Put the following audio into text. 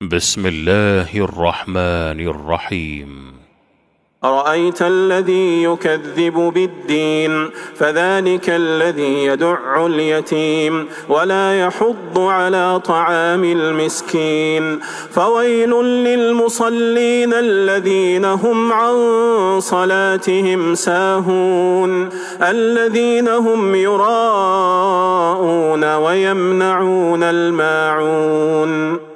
بسم الله الرحمن الرحيم. أرأيت الذي يكذب بالدين فذلك الذي يدع اليتيم ولا يحض على طعام المسكين فويل للمصلين الذين هم عن صلاتهم ساهون الذين هم يراءون ويمنعون الماعون